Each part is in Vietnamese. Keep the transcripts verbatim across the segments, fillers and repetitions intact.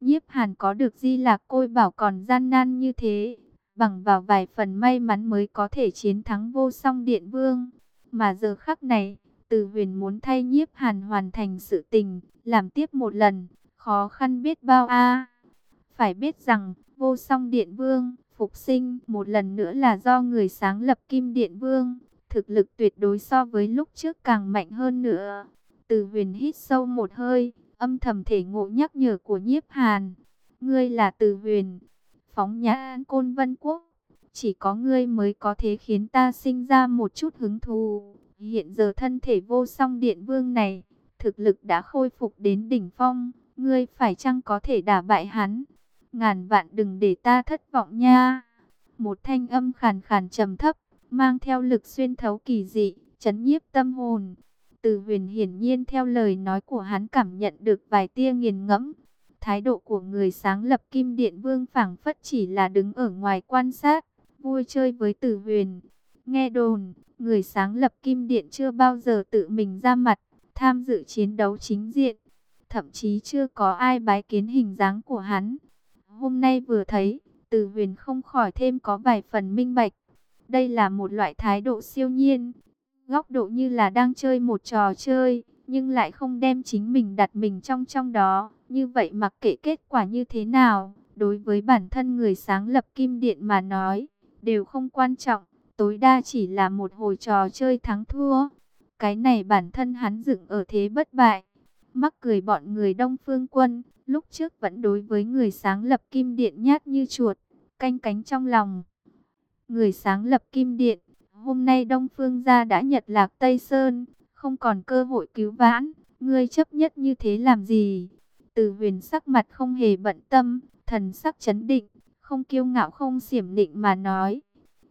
Nhiếp Hàn có được Di Lạc Côi Bảo còn gian nan như thế, bằng vào vài phần may mắn mới có thể chiến thắng Vô Song Điện Vương. Mà giờ khắc này, Từ Huyền muốn thay Nhiếp Hàn hoàn thành sự tình, làm tiếp một lần, khó khăn biết bao a. Phải biết rằng, Vô Song Điện Vương phục sinh một lần nữa là do người sáng lập Kim Điện Vương, thực lực tuyệt đối so với lúc trước càng mạnh hơn nữa. Từ Huyền hít sâu một hơi, âm thầm thể ngộ nhắc nhở của Nhiếp Hàn. Ngươi là Từ Huyền, phóng nhãn Côn Vân Quốc, chỉ có ngươi mới có thể khiến ta sinh ra một chút hứng thú. Hiện giờ thân thể Vô Song Điện Vương này, thực lực đã khôi phục đến đỉnh phong, ngươi phải chăng có thể đả bại hắn? Ngàn vạn đừng để ta thất vọng nha. Một thanh âm khàn khàn trầm thấp, mang theo lực xuyên thấu kỳ dị, chấn nhiếp tâm hồn. Từ Huyền hiển nhiên theo lời nói của hắn cảm nhận được vài tia nghiền ngẫm. Thái độ của người sáng lập Kim Điện Vương phảng phất chỉ là đứng ở ngoài quan sát, vui chơi với Từ Huyền. Nghe đồn, người sáng lập Kim Điện chưa bao giờ tự mình ra mặt, tham dự chiến đấu chính diện. Thậm chí chưa có ai bái kiến hình dáng của hắn. Hôm nay vừa thấy, Từ Huyền không khỏi thêm có vài phần minh bạch. Đây là một loại thái độ siêu nhiên, góc độ như là đang chơi một trò chơi, nhưng lại không đem chính mình đặt mình trong trong đó. Như vậy mặc kệ kết quả như thế nào, đối với bản thân người sáng lập Kim Điện mà nói, đều không quan trọng, tối đa chỉ là một hồi trò chơi thắng thua. Cái này bản thân hắn dựng ở thế bất bại. Mắc cười bọn người Đông Phương Quân, lúc trước vẫn đối với người sáng lập Kim Điện nhát như chuột, canh cánh trong lòng. Người sáng lập Kim Điện, hôm nay Đông Phương gia đã nhật lạc Tây Sơn, không còn cơ hội cứu vãn, ngươi chấp nhất như thế làm gì? Từ Huyền sắc mặt không hề bận tâm, thần sắc trấn định, không kiêu ngạo không xiểm nịnh mà nói.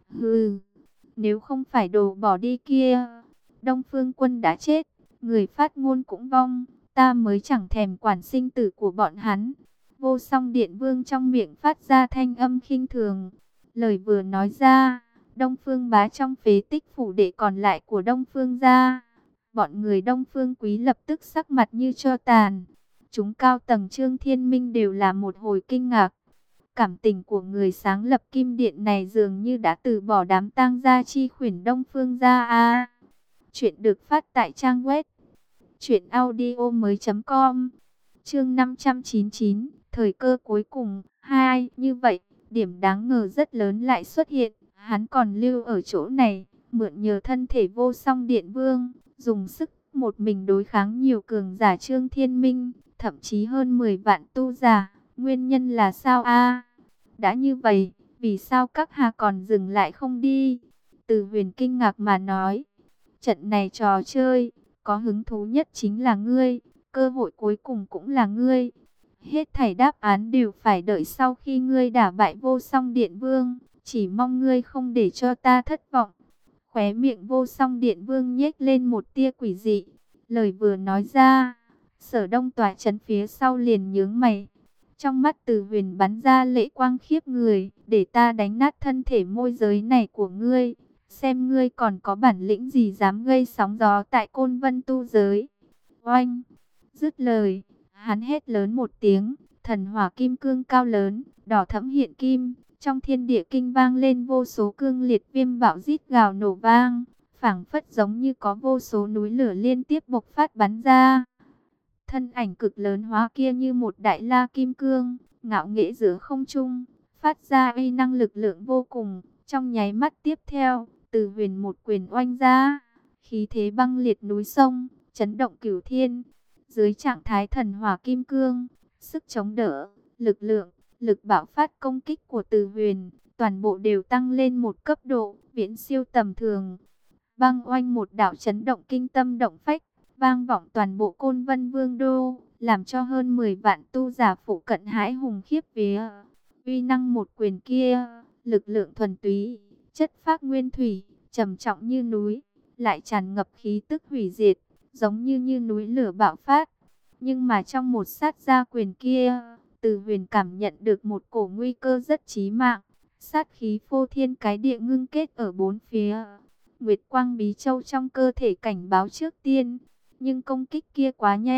Hừ, nếu không phải đồ bỏ đi kia, Đông Phương Quân đã chết, người phát ngôn cũng vong, ta mới chẳng thèm quản sinh tử của bọn hắn. Vô Song Điện Vương trong miệng phát ra thanh âm khinh thường. Lời vừa nói ra, Đông Phương Bá trong phế tích phủ đệ còn lại của Đông Phương gia, bọn người Đông Phương Quý lập tức sắc mặt như tro tàn. Chúng cao tầng Trương Thiên Minh đều là một hồi kinh ngạc. Cảm tình của người sáng lập Kim Điện này dường như đã từ bỏ đám tang gia chi khuyển Đông Phương gia a. Chuyện được phát tại trang web truyện audio mới.com. Chương năm trăm chín mươi chín, thời cơ cuối cùng. Hai, như vậy, điểm đáng ngờ rất lớn lại xuất hiện. Hắn còn lưu ở chỗ này, mượn nhờ thân thể Vô Song Điện Vương, dùng sức một mình đối kháng nhiều cường giả Trương Thiên Minh, thậm chí hơn mười vạn tu giả. Nguyên nhân là sao a? Đã như vậy, vì sao các hạ còn dừng lại không đi? Từ Huyền kinh ngạc mà nói, trận này trò chơi, có hứng thú nhất chính là ngươi, cơ hội cuối cùng cũng là ngươi. Hết thảy đáp án đều phải đợi sau khi ngươi đả bại Vô Song Điện Vương, chỉ mong ngươi không để cho ta thất vọng. Khóe miệng Vô Song Điện Vương nhếch lên một tia quỷ dị. Lời vừa nói ra, Sở Đông tỏa trấn phía sau liền nhướng mày. Trong mắt Từ Huyền bắn ra lệ quang khiếp người, để ta đánh nát thân thể môi giới này của ngươi. Xem ngươi còn có bản lĩnh gì dám gây sóng gió tại Côn Vân tu giới. Oanh! Dứt lời, hắn hét lớn một tiếng, thần hỏa kim cương cao lớn, đỏ thẫm hiện kim. Trong thiên địa kinh vang lên vô số cương liệt viêm bạo rít gào nổ vang, phảng phất giống như có vô số núi lửa liên tiếp bộc phát bắn ra. Thân ảnh cực lớn hóa kia như một đại la kim cương, ngạo nghễ giữa không trung, phát ra uy năng lực lượng vô cùng. Trong nháy mắt tiếp theo, Từ Huyền một quyền oanh ra, khí thế băng liệt núi sông, chấn động cửu thiên. Dưới trạng thái thần hỏa kim cương, sức chống đỡ, lực lượng, lực bạo phát công kích của Từ Huyền, toàn bộ đều tăng lên một cấp độ, viễn siêu tầm thường. Băng oanh một đạo chấn động kinh tâm động phách, vang vọng toàn bộ Côn Vân Vương đô, làm cho hơn mười vạn tu giả phụ cận hãi hùng khiếp vía. Uy năng một quyền kia, lực lượng thuần túy, chất phác nguyên thủy, trầm trọng như núi, lại tràn ngập khí tức hủy diệt, giống như như núi lửa bạo phát. Nhưng mà trong một sát gia quyền kia, Từ Huyền cảm nhận được một cổ nguy cơ rất chí mạng, sát khí phô thiên cái địa ngưng kết ở bốn phía. Nguyệt quang bí châu trong cơ thể cảnh báo trước tiên, nhưng công kích kia quá nhanh,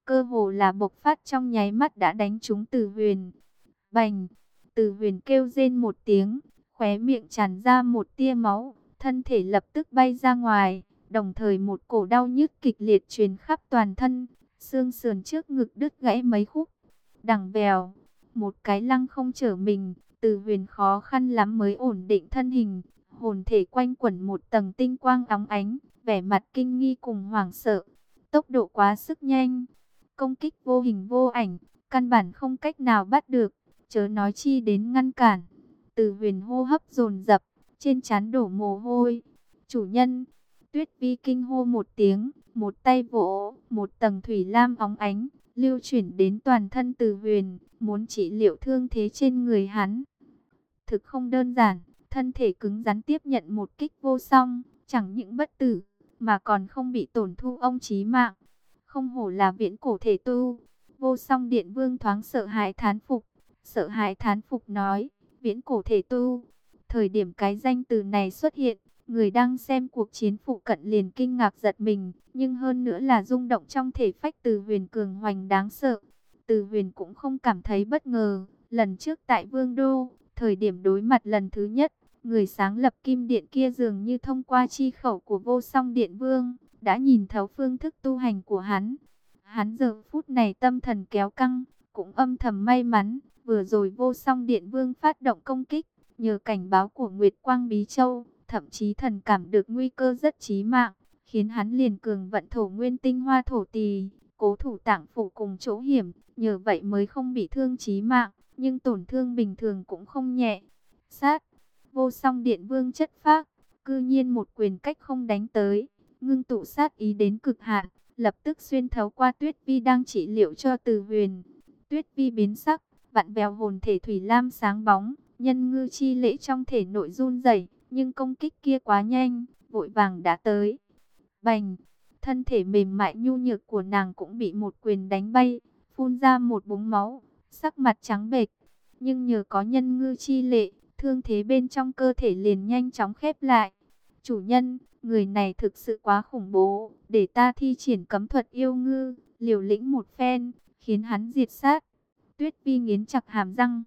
cơ hồ là bộc phát trong nháy mắt đã đánh trúng Từ Huyền. Bành! Từ Huyền kêu rên một tiếng, khóe miệng tràn ra một tia máu, thân thể lập tức bay ra ngoài, đồng thời một cổ đau nhức kịch liệt truyền khắp toàn thân, xương sườn trước ngực đứt gãy mấy khúc. Đằng vèo, một cái lăng không trở mình, Từ Huyền khó khăn lắm mới ổn định thân hình, hồn thể quanh quẩn một tầng tinh quang óng ánh, vẻ mặt kinh nghi cùng hoảng sợ. Tốc độ quá sức nhanh, công kích vô hình vô ảnh, căn bản không cách nào bắt được, chớ nói chi đến ngăn cản. Từ Huyền hô hấp dồn dập, trên trán đổ mồ hôi. Chủ nhân! Tuyết Vi kinh hô một tiếng, một tay vỗ, một tầng thủy lam óng ánh, lưu chuyển đến toàn thân Từ Huyền, muốn trị liệu thương thế trên người hắn. Thực không đơn giản, thân thể cứng rắn tiếp nhận một kích vô song, chẳng những bất tử, mà còn không bị tổn thu ông chí mạng. Không hổ là viễn cổ thể tu. Vô Song Điện Vương thoáng sợ hãi thán phục, sợ hãi thán phục nói, viễn cổ thể tu. Thời điểm cái danh từ này xuất hiện, người đang xem cuộc chiến phụ cận liền kinh ngạc giật mình, nhưng hơn nữa là rung động trong thể phách Từ Huyền cường hoành đáng sợ. Từ Huyền cũng không cảm thấy bất ngờ, lần trước tại Vương Đô, thời điểm đối mặt lần thứ nhất, người sáng lập Kim Điện kia dường như thông qua chi khẩu của Vô Song Điện Vương, đã nhìn thấu phương thức tu hành của hắn. Hắn giờ phút này tâm thần kéo căng, cũng âm thầm may mắn, vừa rồi Vô Song Điện Vương phát động công kích, nhờ cảnh báo của Nguyệt Quang Bí Châu, thậm chí thần cảm được nguy cơ rất chí mạng, khiến hắn liền cường vận thổ nguyên tinh hoa thổ tỳ, cố thủ tạng phủ cùng chỗ hiểm, nhờ vậy mới không bị thương chí mạng, nhưng tổn thương bình thường cũng không nhẹ. Sát! Vô Song Điện Vương chất phác, cư nhiên một quyền cách không đánh tới, ngưng tụ sát ý đến cực hạn, lập tức xuyên thấu qua Tuyết Vi đang trị liệu cho Từ Huyền. Tuyết Vi biến sắc, vặn vẹo hồn thể thủy lam sáng bóng, nhân ngư chi lễ trong thể nội run rẩy, nhưng công kích kia quá nhanh, vội vàng đã tới. Bành! Thân thể mềm mại nhu nhược của nàng cũng bị một quyền đánh bay, phun ra một búng máu, sắc mặt trắng bệch. Nhưng nhờ có nhân ngư chi lệ, thương thế bên trong cơ thể liền nhanh chóng khép lại. Chủ nhân, người này thực sự quá khủng bố, để ta thi triển cấm thuật yêu ngư, liều lĩnh một phen, khiến hắn diệt sát. Tuyết Vi nghiến chặt hàm răng.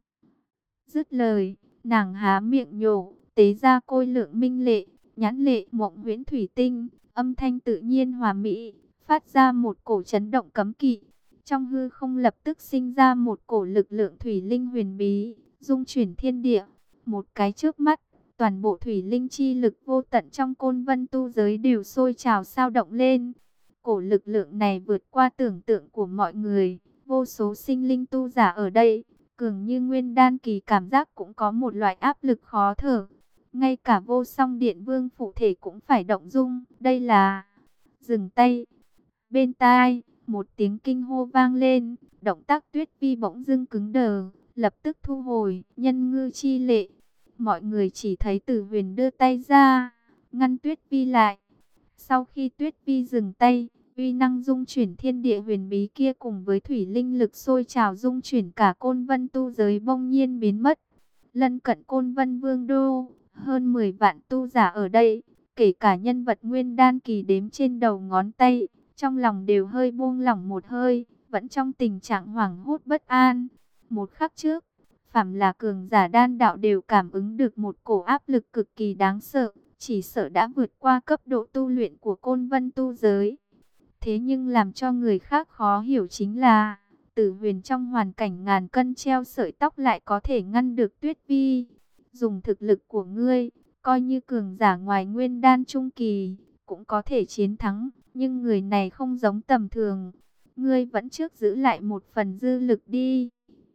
Dứt lời, nàng há miệng nhổ, tế ra côi lượng minh lệ, nhãn lệ mộng huyễn thủy tinh, âm thanh tự nhiên hòa mỹ, phát ra một cổ chấn động cấm kỵ. Trong hư không lập tức sinh ra một cổ lực lượng thủy linh huyền bí, dung chuyển thiên địa. Một cái chớp mắt, toàn bộ thủy linh chi lực vô tận trong côn vân tu giới đều sôi trào sao động lên. Cổ lực lượng này vượt qua tưởng tượng của mọi người, vô số sinh linh tu giả ở đây, cường như nguyên đan kỳ cảm giác cũng có một loại áp lực khó thở. Ngay cả Vô Song Điện Vương phụ thể cũng phải động dung, đây là... Dừng tay. Bên tai, một tiếng kinh hô vang lên, động tác Tuyết Vi bỗng dưng cứng đờ, lập tức thu hồi, nhân ngư chi lệ. Mọi người chỉ thấy Từ Huyền đưa tay ra, ngăn Tuyết Vi lại. Sau khi Tuyết Vi dừng tay, uy năng dung chuyển thiên địa huyền bí kia cùng với thủy linh lực sôi trào dung chuyển cả côn vân tu giới bỗng nhiên biến mất. Lân cận côn vân vương đô, hơn mười vạn tu giả ở đây, kể cả nhân vật nguyên đan kỳ đếm trên đầu ngón tay, trong lòng đều hơi buông lỏng một hơi, vẫn trong tình trạng hoảng hốt bất an. Một khắc trước, phàm là cường giả đan đạo đều cảm ứng được một cổ áp lực cực kỳ đáng sợ, chỉ sợ đã vượt qua cấp độ tu luyện của côn vân tu giới. Thế nhưng làm cho người khác khó hiểu chính là, Tử Huyền trong hoàn cảnh ngàn cân treo sợi tóc lại có thể ngăn được Tuyết Vi. Dùng thực lực của ngươi, coi như cường giả ngoài nguyên đan trung kỳ, cũng có thể chiến thắng, nhưng người này không giống tầm thường. Ngươi vẫn trước giữ lại một phần dư lực đi.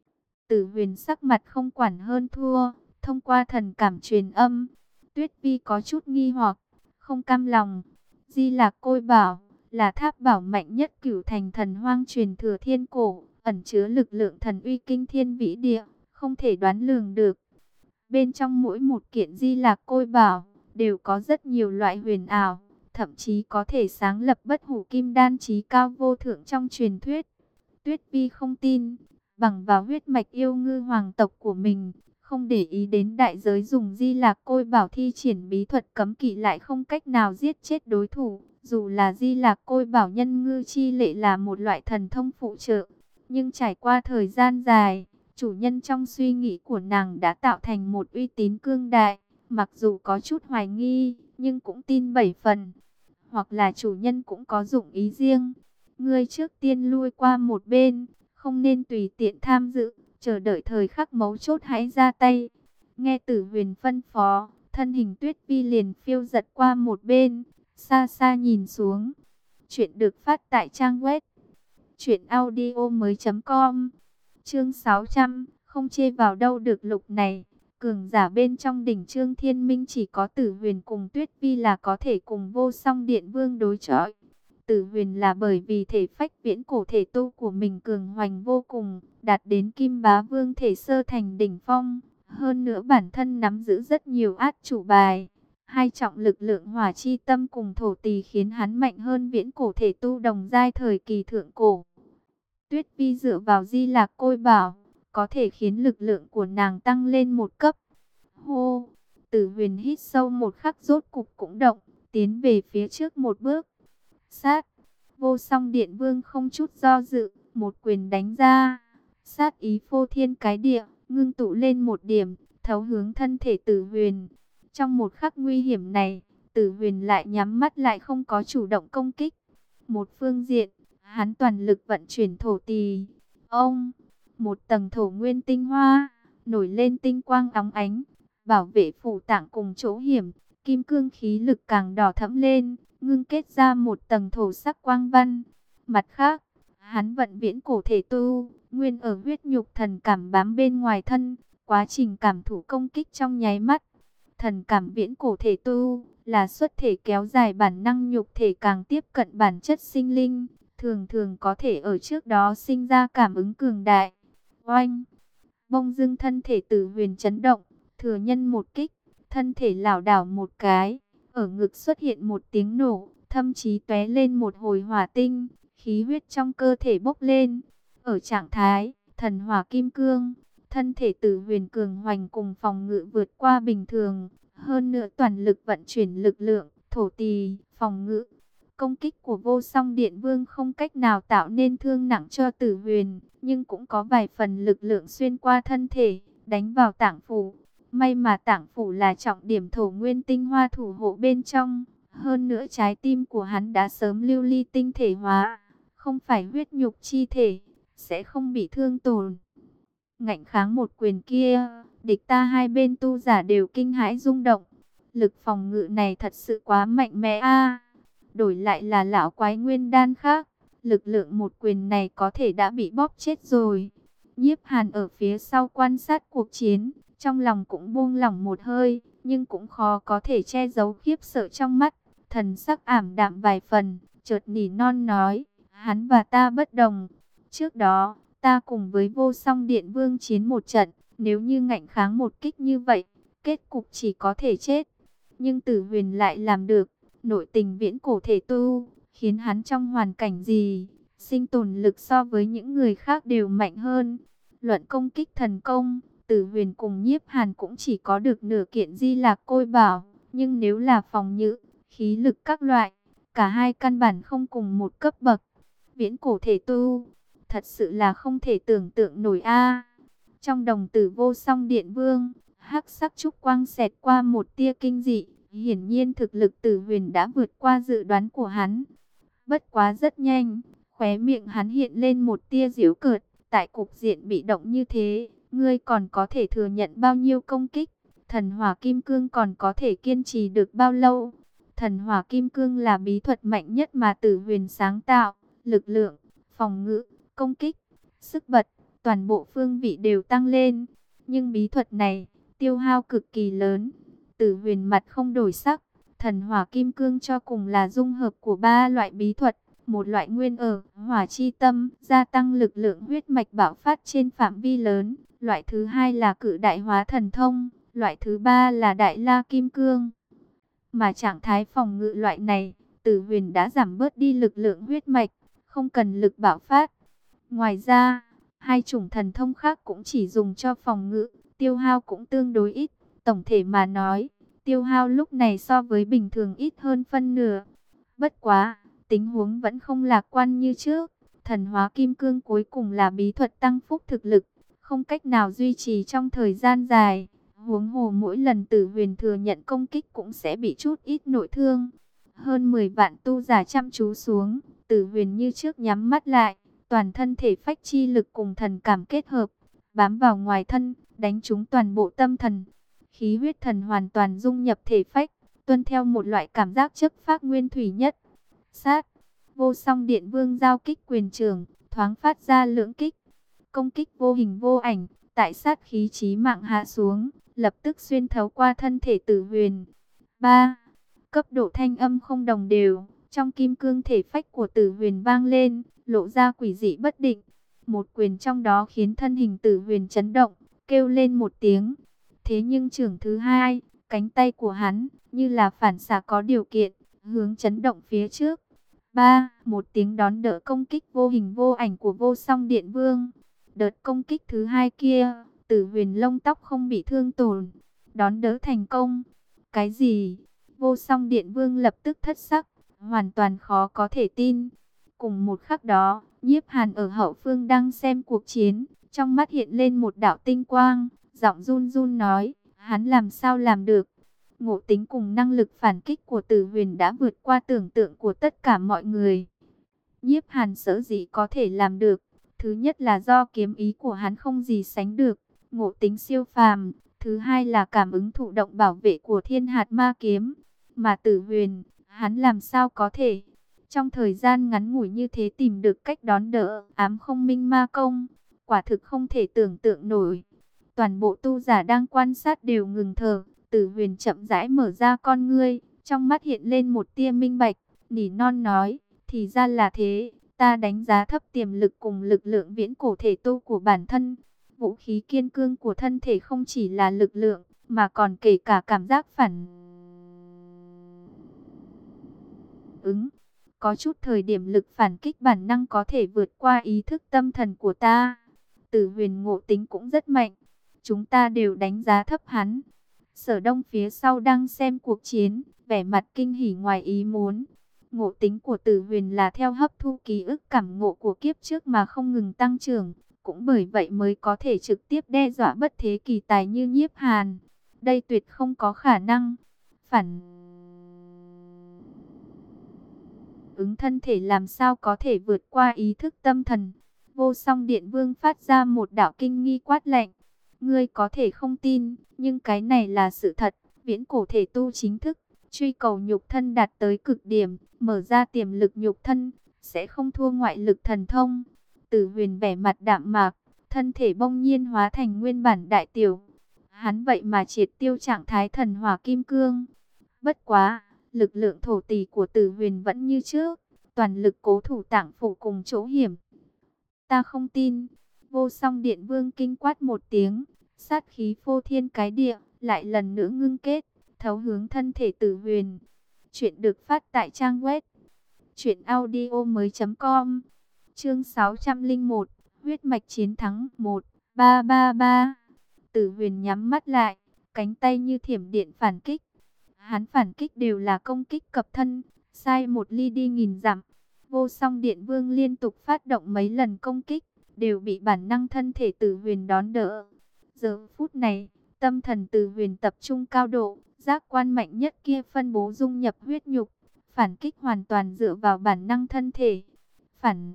Tử Huyền sắc mặt không quản hơn thua, thông qua thần cảm truyền âm. Tuyết Vi có chút nghi hoặc, không cam lòng. Di Lạc Côi Bảo là tháp bảo mạnh nhất cửu thành thần hoang truyền thừa thiên cổ, ẩn chứa lực lượng thần uy kinh thiên vĩ địa, không thể đoán lường được. Bên trong mỗi một kiện Di Lạc Côi Bảo đều có rất nhiều loại huyền ảo, thậm chí có thể sáng lập bất hủ kim đan chí cao vô thượng trong truyền thuyết. Tuyết Vi không tin, bằng vào huyết mạch yêu ngư hoàng tộc của mình, không để ý đến đại giới dùng Di Lạc Côi Bảo thi triển bí thuật cấm kỵ lại không cách nào giết chết đối thủ, Dù là Di Lạc Côi Bảo nhân ngư chi lệ là một loại thần thông phụ trợ, nhưng trải qua thời gian dài, chủ nhân trong suy nghĩ của nàng đã tạo thành một uy tín cương đại. Mặc dù có chút hoài nghi, nhưng cũng tin bảy phần. Hoặc là chủ nhân cũng có dụng ý riêng. Ngươi trước tiên lui qua một bên, không nên tùy tiện tham dự, chờ đợi thời khắc mấu chốt hãy ra tay. Nghe Tử Huyền phân phó, thân hình Tuyết Vi liền phiêu giật qua một bên, xa xa nhìn xuống. Chuyện được phát tại trang web truyện audio mới chấm com. Chương sáu trăm, không chê vào đâu được lục này. Cường giả bên trong đỉnh Trương Thiên Minh chỉ có Tử Huyền cùng Tuyết Vi là có thể cùng Vô Song Điện Vương đối chọi. Tử Huyền là bởi vì thể phách viễn cổ thể tu của mình cường hoành vô cùng, đạt đến Kim Bá Vương thể sơ thành đỉnh phong. Hơn nữa bản thân nắm giữ rất nhiều át chủ bài. Hai trọng lực lượng hỏa chi tâm cùng thổ tỳ khiến hắn mạnh hơn viễn cổ thể tu đồng giai thời kỳ thượng cổ. Tuyết Vi dựa vào Di Lạc Côi Bảo, có thể khiến lực lượng của nàng tăng lên một cấp. Hô! Tử Huyền hít sâu một khắc rốt cục cũng động, tiến về phía trước một bước. Sát! Vô Song Điện Vương không chút do dự, một quyền đánh ra. Sát ý phô thiên cái địa, ngưng tụ lên một điểm, thấu hướng thân thể Tử Huyền. Trong một khắc nguy hiểm này, Tử Huyền lại nhắm mắt lại không có chủ động công kích. Một phương diện, hắn toàn lực vận chuyển thổ tỳ. Ông, một tầng thổ nguyên tinh hoa, nổi lên tinh quang óng ánh, bảo vệ phủ tạng cùng chỗ hiểm. Kim cương khí lực càng đỏ thẫm lên, ngưng kết ra một tầng thổ sắc quang văn. Mặt khác, hắn vận viễn cổ thể tu, nguyên ở huyết nhục thần cảm bám bên ngoài thân, quá trình cảm thủ công kích trong nháy mắt. Thần cảm viễn cổ thể tu là xuất thể kéo dài bản năng nhục thể càng tiếp cận bản chất sinh linh, thường thường có thể ở trước đó sinh ra cảm ứng cường đại. Oanh! Bông dưng thân thể Tử Huyền chấn động, thừa nhân một kích, thân thể lảo đảo một cái, ở ngực xuất hiện một tiếng nổ, thậm chí tóe lên một hồi hỏa tinh, khí huyết trong cơ thể bốc lên. Ở trạng thái thần hỏa kim cương, thân thể Tử Huyền cường hoành cùng phòng ngự vượt qua bình thường, hơn nữa toàn lực vận chuyển lực lượng, thổ tỳ, phòng ngự. Công kích của Vô Song Điện Vương không cách nào tạo nên thương nặng cho Tử Huyền, nhưng cũng có vài phần lực lượng xuyên qua thân thể, đánh vào tạng phủ. May mà tạng phủ là trọng điểm thổ nguyên tinh hoa thủ hộ bên trong, hơn nữa trái tim của hắn đã sớm lưu ly tinh thể hóa, không phải huyết nhục chi thể, sẽ không bị thương tổn. Ngạnh kháng một quyền kia, địch ta hai bên tu giả đều kinh hãi rung động. Lực phòng ngự này thật sự quá mạnh mẽ a. Đổi lại là lão quái nguyên đan khác, lực lượng một quyền này có thể đã bị bóp chết rồi. Nhiếp Hàn ở phía sau quan sát cuộc chiến, trong lòng cũng buông lỏng một hơi, nhưng cũng khó có thể che giấu khiếp sợ trong mắt. Thần sắc ảm đạm vài phần, chợt nỉ non nói, hắn và ta bất đồng. Trước đó, ta cùng với Vô Song Điện Vương chiến một trận, nếu như ngạnh kháng một kích như vậy, kết cục chỉ có thể chết. Nhưng Tử Huyền lại làm được, nội tình viễn cổ thể tu, khiến hắn trong hoàn cảnh gì, sinh tồn lực so với những người khác đều mạnh hơn. Luận công kích thần công, Tử Huyền cùng Nhiếp Hàn cũng chỉ có được nửa kiện Di Lạc Côi Bảo, nhưng nếu là phòng ngự, khí lực các loại, cả hai căn bản không cùng một cấp bậc. Viễn cổ thể tu, thật sự là không thể tưởng tượng nổi a. Trong đồng tử Vô Song Điện Vương, hắc sắc trúc quang xẹt qua một tia kinh dị, hiển nhiên thực lực Tử Huyền đã vượt qua dự đoán của hắn. Bất quá rất nhanh, khóe miệng hắn hiện lên một tia giễu cợt, tại cục diện bị động như thế, ngươi còn có thể thừa nhận bao nhiêu công kích? Thần hỏa kim cương còn có thể kiên trì được bao lâu? Thần hỏa kim cương là bí thuật mạnh nhất mà Tử Huyền sáng tạo, lực lượng, phòng ngự, công kích, sức bật, toàn bộ phương vị đều tăng lên. Nhưng bí thuật này, tiêu hao cực kỳ lớn. Tử Huyền mặt không đổi sắc, thần hỏa kim cương cho cùng là dung hợp của ba loại bí thuật. Một loại nguyên ở hỏa chi tâm, gia tăng lực lượng huyết mạch bạo phát trên phạm vi lớn. Loại thứ hai là cự đại hóa thần thông. Loại thứ ba là đại la kim cương. Mà trạng thái phòng ngự loại này, Tử Huyền đã giảm bớt đi lực lượng huyết mạch, không cần lực bạo phát. Ngoài ra, hai chủng thần thông khác cũng chỉ dùng cho phòng ngự, tiêu hao cũng tương đối ít. Tổng thể mà nói, tiêu hao lúc này so với bình thường ít hơn phân nửa. Bất quá, tình huống vẫn không lạc quan như trước. Thần hóa kim cương cuối cùng là bí thuật tăng phúc thực lực, không cách nào duy trì trong thời gian dài. Huống hồ mỗi lần Tử Huyền thừa nhận công kích cũng sẽ bị chút ít nội thương. Hơn mười vạn tu giả chăm chú xuống, Tử Huyền như trước nhắm mắt lại, toàn thân thể phách chi lực cùng thần cảm kết hợp, bám vào ngoài thân, đánh trúng toàn bộ tâm thần. Khí huyết thần hoàn toàn dung nhập thể phách, tuân theo một loại cảm giác chấp phác nguyên thủy nhất. Sát, vô song điện vương giao kích quyền trường, thoáng phát ra lưỡng kích. Công kích vô hình vô ảnh, tại sát khí chí mạng hạ xuống, lập tức xuyên thấu qua thân thể Tử Huyền. ba. Cấp độ thanh âm không đồng đều, trong kim cương thể phách của Tử Huyền vang lên, lộ ra quỷ dị bất định. Một quyền trong đó khiến thân hình Tử Huyền chấn động, kêu lên một tiếng. Thế nhưng trưởng thứ hai, cánh tay của hắn như là phản xạ có điều kiện, hướng chấn động phía trước. ba. Một tiếng đón đỡ công kích vô hình vô ảnh của vô song điện vương. Đợt công kích thứ hai kia, Tử Huyền lông tóc không bị thương tổn, đón đỡ thành công. Cái gì? Vô song điện vương lập tức thất sắc, hoàn toàn khó có thể tin. Cùng một khắc đó, Nhiếp Hàn ở hậu phương đang xem cuộc chiến, trong mắt hiện lên một đạo tinh quang, giọng run run nói, hắn làm sao làm được? Ngộ tính cùng năng lực phản kích của Tử Huyền đã vượt qua tưởng tượng của tất cả mọi người. Nhiếp Hàn sở dĩ có thể làm được, thứ nhất là do kiếm ý của hắn không gì sánh được, ngộ tính siêu phàm. Thứ hai là cảm ứng thụ động bảo vệ của thiên hạt ma kiếm. Mà Tử Huyền, hắn làm sao có thể trong thời gian ngắn ngủi như thế tìm được cách đón đỡ ám không minh ma công, quả thực không thể tưởng tượng nổi. Toàn bộ tu giả đang quan sát đều ngừng thở. Tử Huyền chậm rãi mở ra con ngươi, trong mắt hiện lên một tia minh bạch, nỉ non nói, thì ra là thế, ta đánh giá thấp tiềm lực cùng lực lượng viễn cổ thể tu của bản thân. Vũ khí kiên cương của thân thể không chỉ là lực lượng, mà còn kể cả cảm giác phản ứng. Có chút thời điểm lực phản kích bản năng có thể vượt qua ý thức tâm thần của ta. Tử Huyền ngộ tính cũng rất mạnh, chúng ta đều đánh giá thấp hắn. Sở Đông phía sau đang xem cuộc chiến, vẻ mặt kinh hỉ ngoài ý muốn. Ngộ tính của Tử Huyền là theo hấp thu ký ức cảm ngộ của kiếp trước mà không ngừng tăng trưởng, cũng bởi vậy mới có thể trực tiếp đe dọa bất thế kỳ tài như Nhiếp Hàn. Đây tuyệt không có khả năng. Phản ứng thân thể làm sao có thể vượt qua ý thức tâm thần? Vô song điện vương phát ra một đạo kinh nghi quát lạnh. Ngươi có thể không tin, nhưng cái này là sự thật. Viễn cổ thể tu chính thức, truy cầu nhục thân đạt tới cực điểm, mở ra tiềm lực nhục thân, sẽ không thua ngoại lực thần thông. Tử Huyền vẻ mặt đạm mạc, thân thể bỗng nhiên hóa thành nguyên bản đại tiểu. Hắn vậy mà triệt tiêu trạng thái thần hỏa kim cương. Bất quá, lực lượng thổ tỷ của Tử Huyền vẫn như trước, toàn lực cố thủ tạng phủ cùng chỗ hiểm. Ta không tin. Vô song điện vương kinh quát một tiếng, sát khí phô thiên cái địa, lại lần nữa ngưng kết, thấu hướng thân thể Tử Huyền. Chuyện được phát tại trang web truyện audio mới chấm com. Chương sáu trăm lẻ một, huyết mạch chiến thắng một, ba ba ba. Tử Huyền nhắm mắt lại, cánh tay như thiểm điện phản kích. Hắn phản kích đều là công kích cập thân, sai một ly đi nghìn dặm. Vô song điện vương liên tục phát động mấy lần công kích, đều bị bản năng thân thể Tử Huyền đón đỡ. Giờ phút này, tâm thần Tử Huyền tập trung cao độ, giác quan mạnh nhất kia phân bố dung nhập huyết nhục, phản kích hoàn toàn dựa vào bản năng thân thể. Phản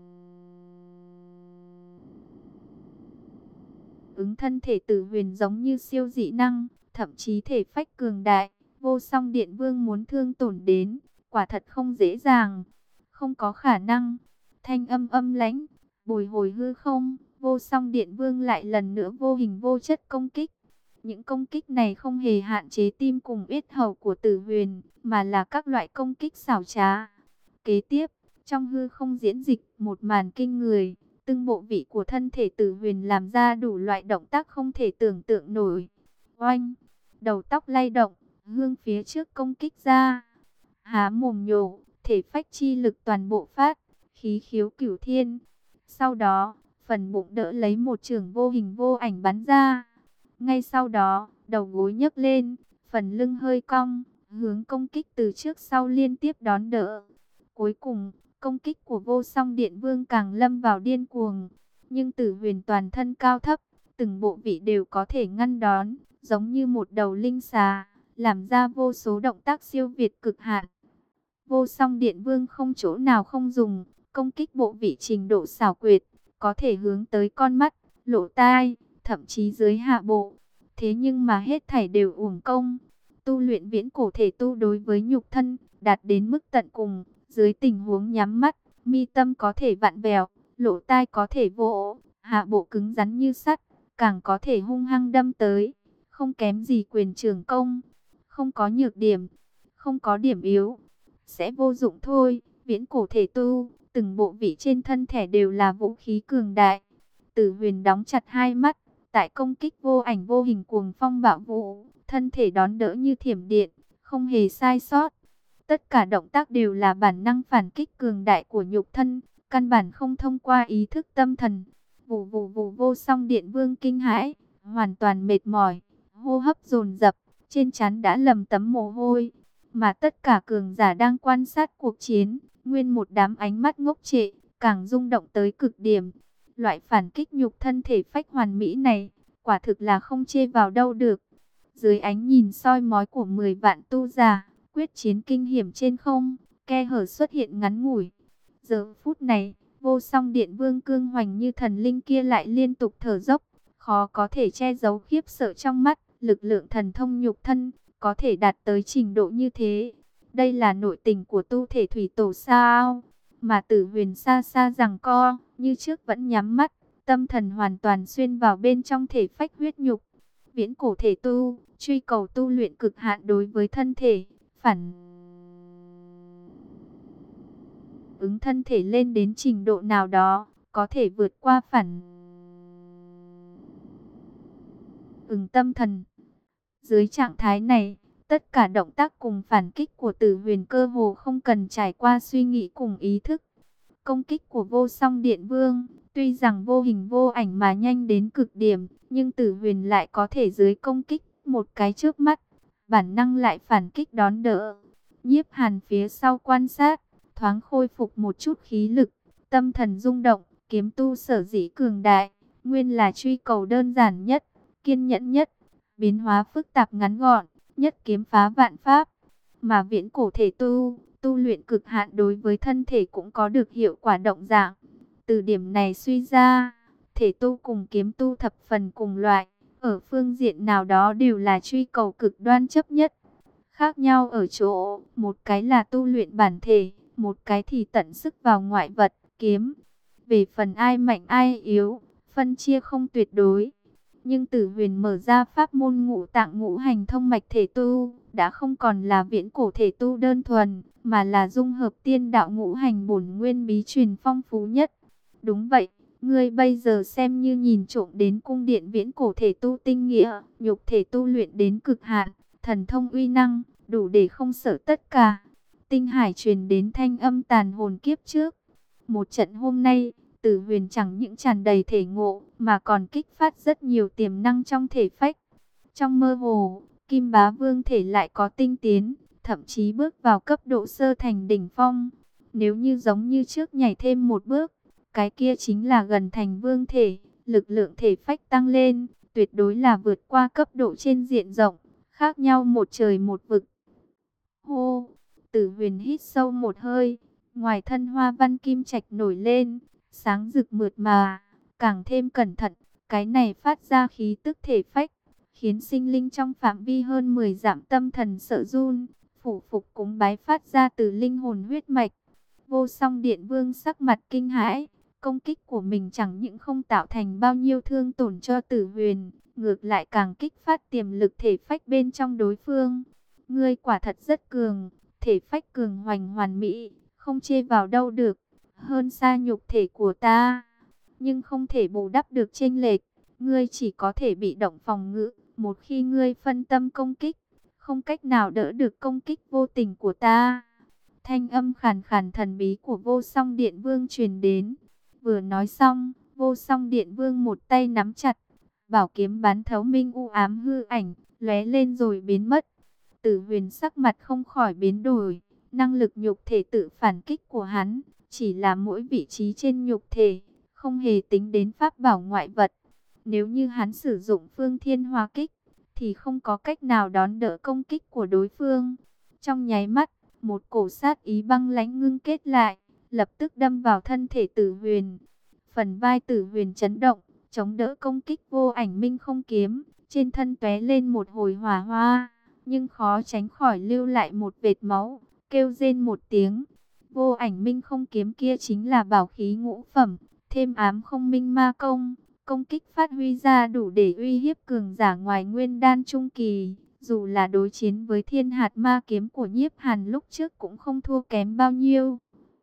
ứng thân thể Tử Huyền giống như siêu dị năng, thậm chí thể phách cường đại. Vô song điện vương muốn thương tổn đến, quả thật không dễ dàng. Không có khả năng. Thanh âm âm lãnh, bồi hồi hư không. Vô song điện vương lại lần nữa vô hình vô chất công kích. Những công kích này không hề hạn chế tim cùng yết hầu của Tử Huyền, mà là các loại công kích xảo trá. Kế tiếp, trong hư không diễn dịch một màn kinh người. Từng bộ vị của thân thể Tử Huyền làm ra đủ loại động tác không thể tưởng tượng nổi. Oanh, đầu tóc lay động, hương phía trước công kích ra. Há mồm nhổ, thể phách chi lực toàn bộ phát, khí khiếu cửu thiên. Sau đó, phần bụng đỡ lấy một chưởng vô hình vô ảnh bắn ra. Ngay sau đó, đầu gối nhấc lên, phần lưng hơi cong, hướng công kích từ trước sau liên tiếp đón đỡ. Cuối cùng, công kích của Vô Song Điện Vương càng lâm vào điên cuồng. Nhưng Tử Huyền toàn thân cao thấp, từng bộ vị đều có thể ngăn đón, giống như một đầu linh xà, làm ra vô số động tác siêu việt cực hạn. Vô Song Điện Vương không chỗ nào không dùng, công kích bộ vị trình độ xảo quyệt, có thể hướng tới con mắt, lỗ tai, thậm chí dưới hạ bộ. Thế nhưng mà hết thảy đều uổng công. Tu luyện viễn cổ thể tu đối với nhục thân, đạt đến mức tận cùng, dưới tình huống nhắm mắt, mi tâm có thể vặn vẹo, lỗ tai có thể vỗ, hạ bộ cứng rắn như sắt, càng có thể hung hăng đâm tới, không kém gì quyền trường công. Không có nhược điểm, không có điểm yếu, sẽ vô dụng thôi. Viễn cổ thể tu, từng bộ vị trên thân thể đều là vũ khí cường đại. Tử Huyền đóng chặt hai mắt, tại công kích vô ảnh vô hình cuồng phong bạo vũ, thân thể đón đỡ như thiểm điện, không hề sai sót. Tất cả động tác đều là bản năng phản kích cường đại của nhục thân, căn bản không thông qua ý thức tâm thần. Vù vù vù, Vô Song Điện Vương kinh hãi, hoàn toàn mệt mỏi, hô hấp dồn dập, trên trán đã lầm tấm mồ hôi. Mà tất cả cường giả đang quan sát cuộc chiến, nguyên một đám ánh mắt ngốc trệ, càng rung động tới cực điểm. Loại phản kích nhục thân thể phách hoàn mỹ này, quả thực là không chê vào đâu được. Dưới ánh nhìn soi mói của mười vạn tu giả, quyết chiến kinh hiểm trên không, khe hở xuất hiện ngắn ngủi. Giờ phút này, Vô Song Điện Vương cương hoành như thần linh kia lại liên tục thở dốc, khó có thể che giấu khiếp sợ trong mắt. Lực lượng thần thông nhục thân có thể đạt tới trình độ như thế, đây là nội tình của tu thể thủy tổ sao? Mà Tử Huyền xa xa giằng co, như trước vẫn nhắm mắt, tâm thần hoàn toàn xuyên vào bên trong thể phách huyết nhục. Viễn cổ thể tu, truy cầu tu luyện cực hạn đối với thân thể, phản ứng thân thể lên đến trình độ nào đó, có thể vượt qua phản ứng tâm thần. Dưới trạng thái này, tất cả động tác cùng phản kích của Tử Huyền cơ hồ không cần trải qua suy nghĩ cùng ý thức. Công kích của Vô Song Điện Vương, tuy rằng vô hình vô ảnh mà nhanh đến cực điểm, nhưng Tử Huyền lại có thể dưới công kích một cái chớp mắt, bản năng lại phản kích đón đỡ. Nhiếp Hàn phía sau quan sát, thoáng khôi phục một chút khí lực, tâm thần rung động. Kiếm tu sở dĩ cường đại, nguyên là truy cầu đơn giản nhất, kiên nhẫn nhất, biến hóa phức tạp ngắn gọn, nhất kiếm phá vạn pháp. Mà viễn cổ thể tu, tu luyện cực hạn đối với thân thể cũng có được hiệu quả động dạng. Từ điểm này suy ra, thể tu cùng kiếm tu thập phần cùng loại, ở phương diện nào đó đều là truy cầu cực đoan chấp nhất. Khác nhau ở chỗ, một cái là tu luyện bản thể, một cái thì tận sức vào ngoại vật, kiếm. Về phần ai mạnh ai yếu, phân chia không tuyệt đối. Nhưng Tử Huyền mở ra pháp môn ngũ tạng ngũ hành thông mạch thể tu, đã không còn là viễn cổ thể tu đơn thuần, mà là dung hợp tiên đạo ngũ hành bổn nguyên bí truyền phong phú nhất. Đúng vậy, ngươi bây giờ xem như nhìn trộm đến cung điện viễn cổ thể tu tinh nghĩa, nhục thể tu luyện đến cực hạn, thần thông uy năng, đủ để không sợ tất cả. Tinh hải truyền đến thanh âm tàn hồn kiếp trước. Một trận hôm nay, Tử Huyền chẳng những tràn đầy thể ngộ, mà còn kích phát rất nhiều tiềm năng trong thể phách. Trong mơ hồ, Kim Bá Vương thể lại có tinh tiến, thậm chí bước vào cấp độ sơ thành đỉnh phong. Nếu như giống như trước nhảy thêm một bước, cái kia chính là gần thành vương thể, lực lượng thể phách tăng lên, tuyệt đối là vượt qua cấp độ trên diện rộng, khác nhau một trời một vực. Hô, Tử Huyền hít sâu một hơi, ngoài thân hoa văn kim trạch nổi lên, sáng rực mượt mà, càng thêm cẩn thận, cái này phát ra khí tức thể phách, khiến sinh linh trong phạm vi hơn mười dặm tâm thần sợ run, phủ phục cúng bái phát ra từ linh hồn huyết mạch. Vô Song Điện Vương sắc mặt kinh hãi, công kích của mình chẳng những không tạo thành bao nhiêu thương tổn cho Tử Huyền, ngược lại càng kích phát tiềm lực thể phách bên trong đối phương. Ngươi quả thật rất cường, thể phách cường hoành hoàn mỹ, không chê vào đâu được, hơn xa nhục thể của ta, nhưng không thể bù đắp được chênh lệch. Ngươi chỉ có thể bị động phòng ngự, một khi ngươi phân tâm công kích, không cách nào đỡ được công kích vô tình của ta. Thanh âm khàn khàn thần bí của Vô Song Điện Vương truyền đến. Vừa nói xong, Vô Song Điện Vương một tay nắm chặt, bảo kiếm bắn thấu minh u ám hư ảnh, lóe lên rồi biến mất. Tử Huyền sắc mặt không khỏi biến đổi, Năng lực nhục thể tự phản kích của hắn chỉ là mỗi vị trí trên nhục thể, không hề tính đến pháp bảo ngoại vật. Nếu như hắn sử dụng phương thiên hoa kích, thì không có cách nào đón đỡ công kích của đối phương. Trong nháy mắt, một cổ sát ý băng lãnh ngưng kết lại, lập tức đâm vào thân thể Tử Huyền. Phần vai Tử Huyền chấn động, chống đỡ công kích vô ảnh minh không kiếm, trên thân tóe lên một hồi hỏa hoa, nhưng khó tránh khỏi lưu lại một vệt máu, kêu rên một tiếng. Vô ảnh minh không kiếm kia chính là bảo khí ngũ phẩm, thêm ám không minh ma công, công kích phát huy ra đủ để uy hiếp cường giả ngoài nguyên đan trung kỳ. Dù là đối chiến với thiên hạt ma kiếm của Nhiếp Hàn lúc trước cũng không thua kém bao nhiêu.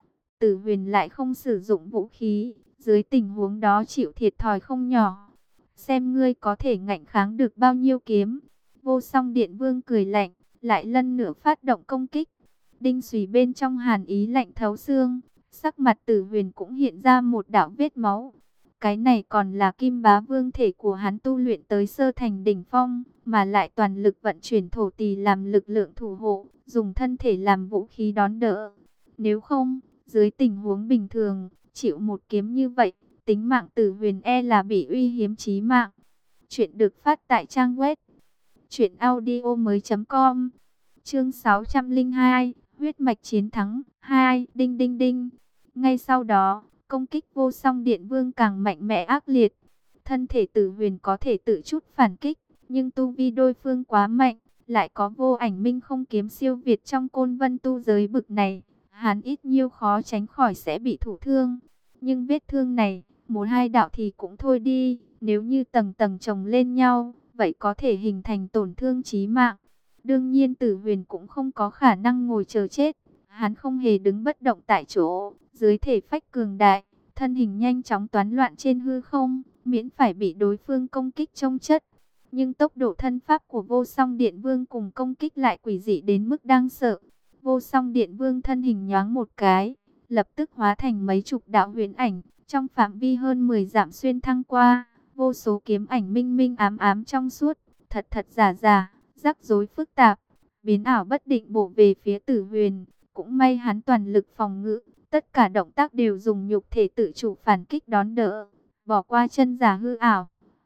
Tử Huyền lại không sử dụng vũ khí, dưới tình huống đó chịu thiệt thòi không nhỏ. Xem ngươi có thể ngạnh kháng được bao nhiêu kiếm. Vô Song Điện Vương cười lạnh, lại lần nữa phát động công kích. Đinh Xùy bên trong hàn ý lạnh thấu xương, sắc mặt Tử Huyền cũng hiện ra một đạo vết máu. Cái này còn là Kim Bá Vương thể của hắn tu luyện tới sơ thành đỉnh phong, mà lại toàn lực vận chuyển thổ tỳ làm lực lượng thủ hộ, dùng thân thể làm vũ khí đón đỡ. Nếu không, dưới tình huống bình thường, chịu một kiếm như vậy, tính mạng Tử Huyền e là bị uy hiếp chí mạng. Chuyện được phát tại trang web truyện audio mới.com. Chương sáu trăm lẻ hai, huyết mạch chiến thắng hai, đinh đinh đinh. Ngay sau đó, công kích Vô Song Điện Vương càng mạnh mẽ ác liệt. Thân thể Tử Huyền có thể tự chút phản kích, nhưng tu vi đối phương quá mạnh, lại có vô ảnh minh không kiếm siêu việt trong côn vân tu giới bực này, hắn ít nhiêu khó tránh khỏi sẽ bị thụ thương. Nhưng vết thương này, một hai đạo thì cũng thôi đi, nếu như tầng tầng chồng lên nhau, vậy có thể hình thành tổn thương chí mạng. Đương nhiên Tử Huyền cũng không có khả năng ngồi chờ chết, hắn không hề đứng bất động tại chỗ, dưới thể phách cường đại, thân hình nhanh chóng toán loạn trên hư không, miễn phải bị đối phương công kích trông chất. Nhưng tốc độ thân pháp của Vô Song Điện Vương cùng công kích lại quỷ dị đến mức đáng sợ. Vô Song Điện Vương thân hình nhoáng một cái, lập tức hóa thành mấy chục đạo huyễn ảnh, trong phạm vi hơn mười dặm xuyên thăng qua, vô số kiếm ảnh minh minh ám ám trong suốt, thật thật giả giả, rắc rối phức tạp, biến ảo bất định bổ về phía Tử Huyền. Cũng may hắn toàn lực phòng ngự, tất cả động tác đều dùng nhục thể tự chủ phản kích đón đỡ, bỏ qua chân giả hư ảo.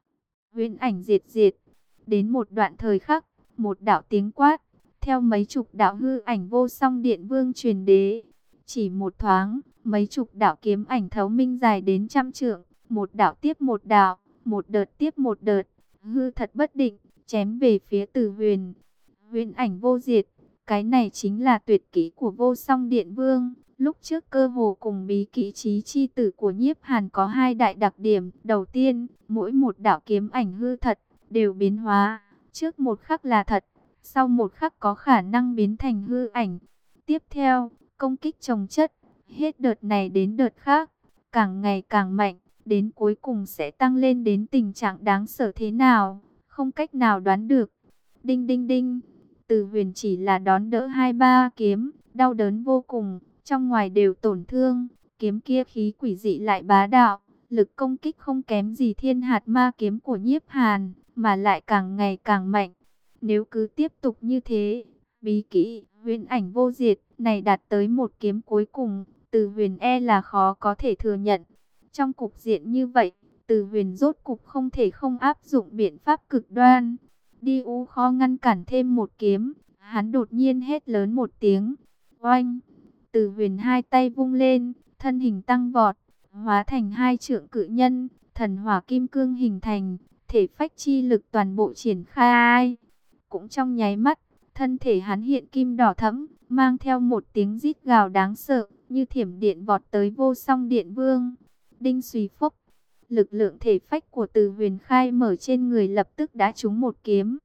Huyễn ảnh diệt diệt, đến một đoạn thời khắc, một đạo tiếng quát, theo mấy chục đạo hư ảnh Vô Song Điện Vương truyền đế. Chỉ một thoáng, mấy chục đạo kiếm ảnh thấu minh dài đến trăm trượng, một đạo tiếp một đạo, một đợt tiếp một đợt, hư thật bất định, chém về phía Tử Huyền. Huyễn ảnh vô diệt, cái này chính là tuyệt kỹ của Vô Song Điện Vương. Lúc trước cơ hồ cùng bí kỹ Chí Chi Tử của Nhiếp Hàn có hai đại đặc điểm. Đầu tiên, mỗi một đạo kiếm ảnh hư thật đều biến hóa, trước một khắc là thật, sau một khắc có khả năng biến thành hư ảnh. Tiếp theo, công kích chồng chất, hết đợt này đến đợt khác, càng ngày càng mạnh, đến cuối cùng sẽ tăng lên đến tình trạng đáng sợ thế nào, không cách nào đoán được. Đinh đinh đinh, Tử Huyền chỉ là đón đỡ hai ba kiếm, đau đớn vô cùng, trong ngoài đều tổn thương. Kiếm kia khí quỷ dị lại bá đạo, lực công kích không kém gì thiên hạt ma kiếm của Nhiếp Hàn, mà lại càng ngày càng mạnh. Nếu cứ tiếp tục như thế, bí kỹ huyễn ảnh vô diệt này đạt tới một kiếm cuối cùng, Tử Huyền e là khó có thể thừa nhận. Trong cục diện như vậy, Tử Huyền rốt cục không thể không áp dụng biện pháp cực đoan. Đi u khó ngăn cản thêm một kiếm, hắn đột nhiên hét lớn một tiếng. Oanh! Tử Huyền hai tay vung lên, thân hình tăng vọt, hóa thành hai trượng cự nhân, thần hỏa kim cương hình thành, thể phách chi lực toàn bộ triển khai. Cũng trong nháy mắt, thân thể hắn hiện kim đỏ thẫm, mang theo một tiếng rít gào đáng sợ, như thiểm điện vọt tới Vô Song Điện Vương. Đinh xùy phốc, lực lượng thể phách của Tử Huyền khai mở trên người lập tức đã trúng một kiếm.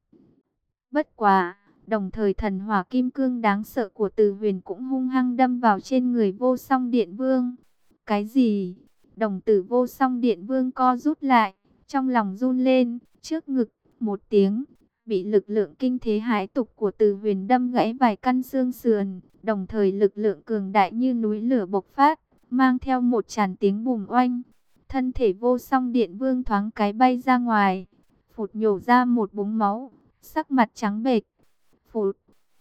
Bất quá, đồng thời thần hỏa kim cương đáng sợ của Tử Huyền cũng hung hăng đâm vào trên người Vô Song Điện Vương. Cái gì? Đồng tử Vô Song Điện Vương co rút lại, trong lòng run lên, trước ngực một tiếng, bị lực lượng kinh thế hãi tục của Tử Huyền đâm gãy vài căn xương sườn, đồng thời lực lượng cường đại như núi lửa bộc phát, mang theo một tràn tiếng bùm oanh. Thân thể Vô Song Điện Vương thoáng cái bay ra ngoài, phụt nhổ ra một búng máu, sắc mặt trắng bệch. Phụt,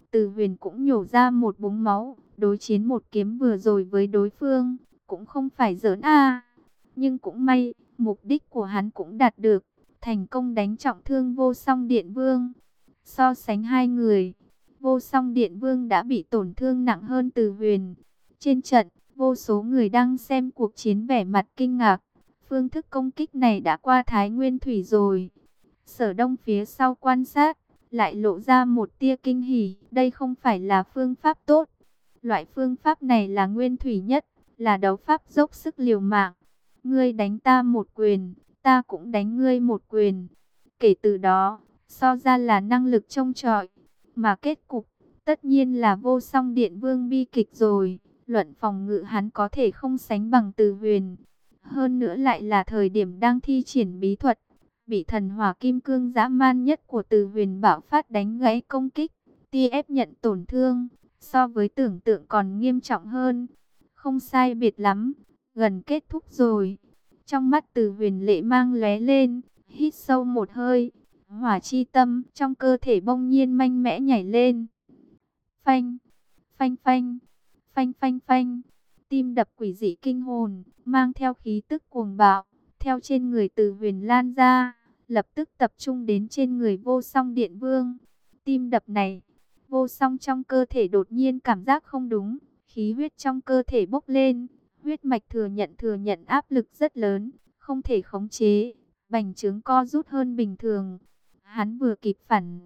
Từ Huyền cũng nhổ ra một búng máu, đối chiến một kiếm vừa rồi với đối phương, cũng không phải giỡn a. Nhưng cũng may, mục đích của hắn cũng đạt được, thành công đánh trọng thương Vô Song Điện Vương. So sánh hai người, Vô Song Điện Vương đã bị tổn thương nặng hơn Từ Huyền. Trên trận, vô số người đang xem cuộc chiến vẻ mặt kinh ngạc. Phương thức công kích này đã qua Thái Nguyên Thủy rồi. Sở Đông phía sau quan sát, lại lộ ra một tia kinh hỉ. Đây không phải là phương pháp tốt. Loại phương pháp này là nguyên thủy nhất, là đấu pháp dốc sức liều mạng. Ngươi đánh ta một quyền, ta cũng đánh ngươi một quyền. Kể từ đó, so ra là năng lực trông chọi. Mà kết cục, tất nhiên là Vô Song Điện Vương bi kịch rồi. Luận phòng ngự hắn có thể không sánh bằng Từ Huyền. Hơn nữa lại là thời điểm đang thi triển bí thuật. Bị thần hỏa kim cương dã man nhất của Từ Huyền bạo phát đánh gãy công kích. tê ép nhận tổn thương, so với tưởng tượng còn nghiêm trọng hơn. Không sai biệt lắm, gần kết thúc rồi. Trong mắt Từ Huyền lệ mang lóe lên, hít sâu một hơi. Hỏa chi tâm trong cơ thể bỗng nhiên mạnh mẽ nhảy lên. Phanh, phanh phanh, phanh phanh phanh. Tim đập quỷ dị kinh hồn, mang theo khí tức cuồng bạo, theo trên người Từ Huyền lan ra, lập tức tập trung đến trên người Vô Song Điện Vương. Tim đập này, Vô Song trong cơ thể đột nhiên cảm giác không đúng, khí huyết trong cơ thể bốc lên, huyết mạch thừa nhận thừa nhận áp lực rất lớn, không thể khống chế, bành trướng co rút hơn bình thường. Hắn vừa kịp phản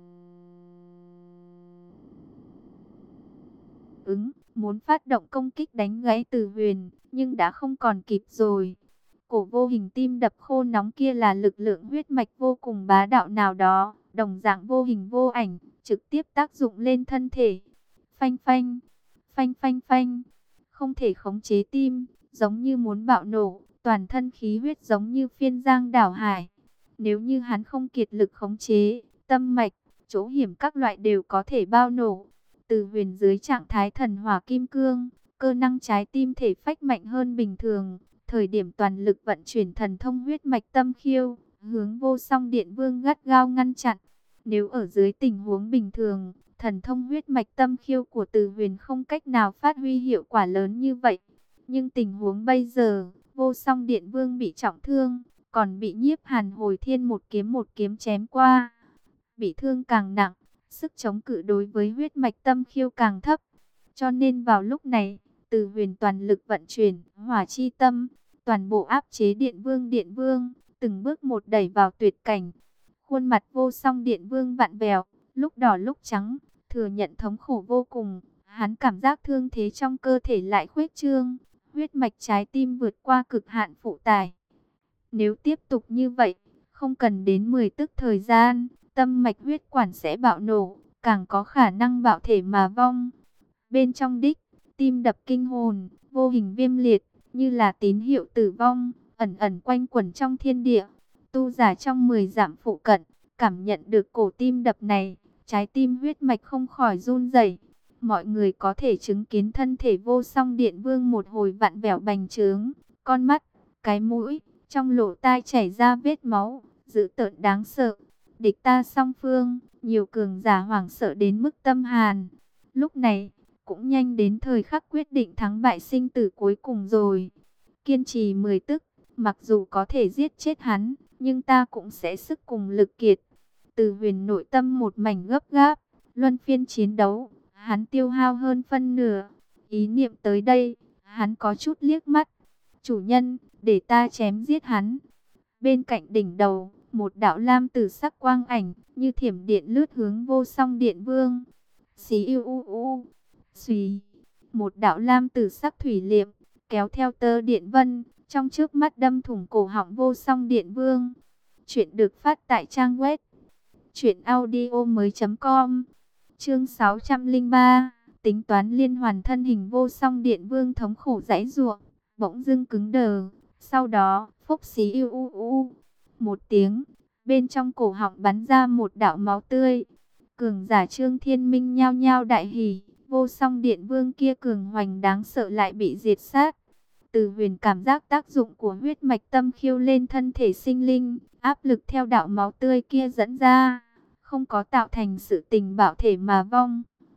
ứng, muốn phát động công kích đánh gãy Từ Huyền, nhưng đã không còn kịp rồi. Cổ vô hình tim đập khô nóng kia là lực lượng huyết mạch vô cùng bá đạo nào đó, đồng dạng vô hình vô ảnh, trực tiếp tác dụng lên thân thể. Phanh phanh, phanh phanh phanh, không thể khống chế tim, giống như muốn bạo nổ, toàn thân khí huyết giống như phiên giang đảo hải. Nếu như hắn không kiệt lực khống chế, tâm mạch, chỗ hiểm các loại đều có thể bao nổ. Từ Huyền dưới trạng thái thần hỏa kim cương, cơ năng trái tim thể phách mạnh hơn bình thường. Thời điểm toàn lực vận chuyển thần thông huyết mạch tâm khiêu, hướng Vô Song Điện Vương gắt gao ngăn chặn. Nếu ở dưới tình huống bình thường, thần thông huyết mạch tâm khiêu của Từ Huyền không cách nào phát huy hiệu quả lớn như vậy. Nhưng tình huống bây giờ, Vô Song Điện Vương bị trọng thương, còn bị Nhiếp Hàn Hồi Thiên một kiếm một kiếm chém qua. Bị thương càng nặng, sức chống cự đối với huyết mạch tâm khiêu càng thấp. Cho nên vào lúc này, Từ Huyền toàn lực vận chuyển hỏa chi tâm, toàn bộ áp chế Điện Vương Điện Vương, từng bước một đẩy vào tuyệt cảnh. Khuôn mặt Vô Song Điện Vương vặn vẹo, lúc đỏ lúc trắng, thừa nhận thống khổ vô cùng. Hắn cảm giác thương thế trong cơ thể lại khuếch trương, huyết mạch trái tim vượt qua cực hạn phụ tải. Nếu tiếp tục như vậy, không cần đến mười tức thời gian, tâm mạch huyết quản sẽ bạo nổ, càng có khả năng bạo thể mà vong. Bên trong đích, tim đập kinh hồn, vô hình viêm liệt, như là tín hiệu tử vong, ẩn ẩn quanh quẩn trong thiên địa. Tu giả trong mười dặm phụ cận, cảm nhận được cổ tim đập này, trái tim huyết mạch không khỏi run rẩy. Mọi người có thể chứng kiến thân thể Vô Song Điện Vương một hồi vặn vẹo bành trướng, con mắt, cái mũi, trong lỗ tai chảy ra vết máu, dữ tợn đáng sợ. Địch ta song phương, nhiều cường giả hoảng sợ đến mức tâm hàn. Lúc này, cũng nhanh đến thời khắc quyết định thắng bại sinh tử cuối cùng rồi. Kiên trì mười tức, mặc dù có thể giết chết hắn, nhưng ta cũng sẽ sức cùng lực kiệt. Từ Huyền nội tâm một mảnh gấp gáp, luân phiên chiến đấu, hắn tiêu hao hơn phân nửa. Ý niệm tới đây, hắn có chút liếc mắt. Chủ nhân, để ta chém giết hắn. Bên cạnh đỉnh đầu, một đạo lam tử sắc quang ảnh, như thiểm điện lướt hướng Vô Song Điện Vương. Xí u u u, xùy, một đạo lam tử sắc thủy liệm, kéo theo tơ điện vân, trong trước mắt đâm thủng cổ họng Vô Song Điện Vương. Chuyện được phát tại trang web truyện audio mới chấm com. Chương sáu trăm linh ba, tính toán liên hoàn. Thân hình Vô Song Điện Vương thống khổ giãy giụa, bỗng dưng cứng đờ, sau đó, phốc xí u u u, một tiếng, bên trong cổ họng bắn ra một đạo máu tươi. Cường giả Trương Thiên Minh nhao nhao đại hỉ, Vô Song Điện Vương kia cường hoành đáng sợ lại bị diệt sát. Từ Huyền cảm giác tác dụng của huyết mạch tâm khiêu lên thân thể sinh linh, áp lực theo đạo máu tươi kia dẫn ra, không có tạo thành sự tình bạo thể mà vong.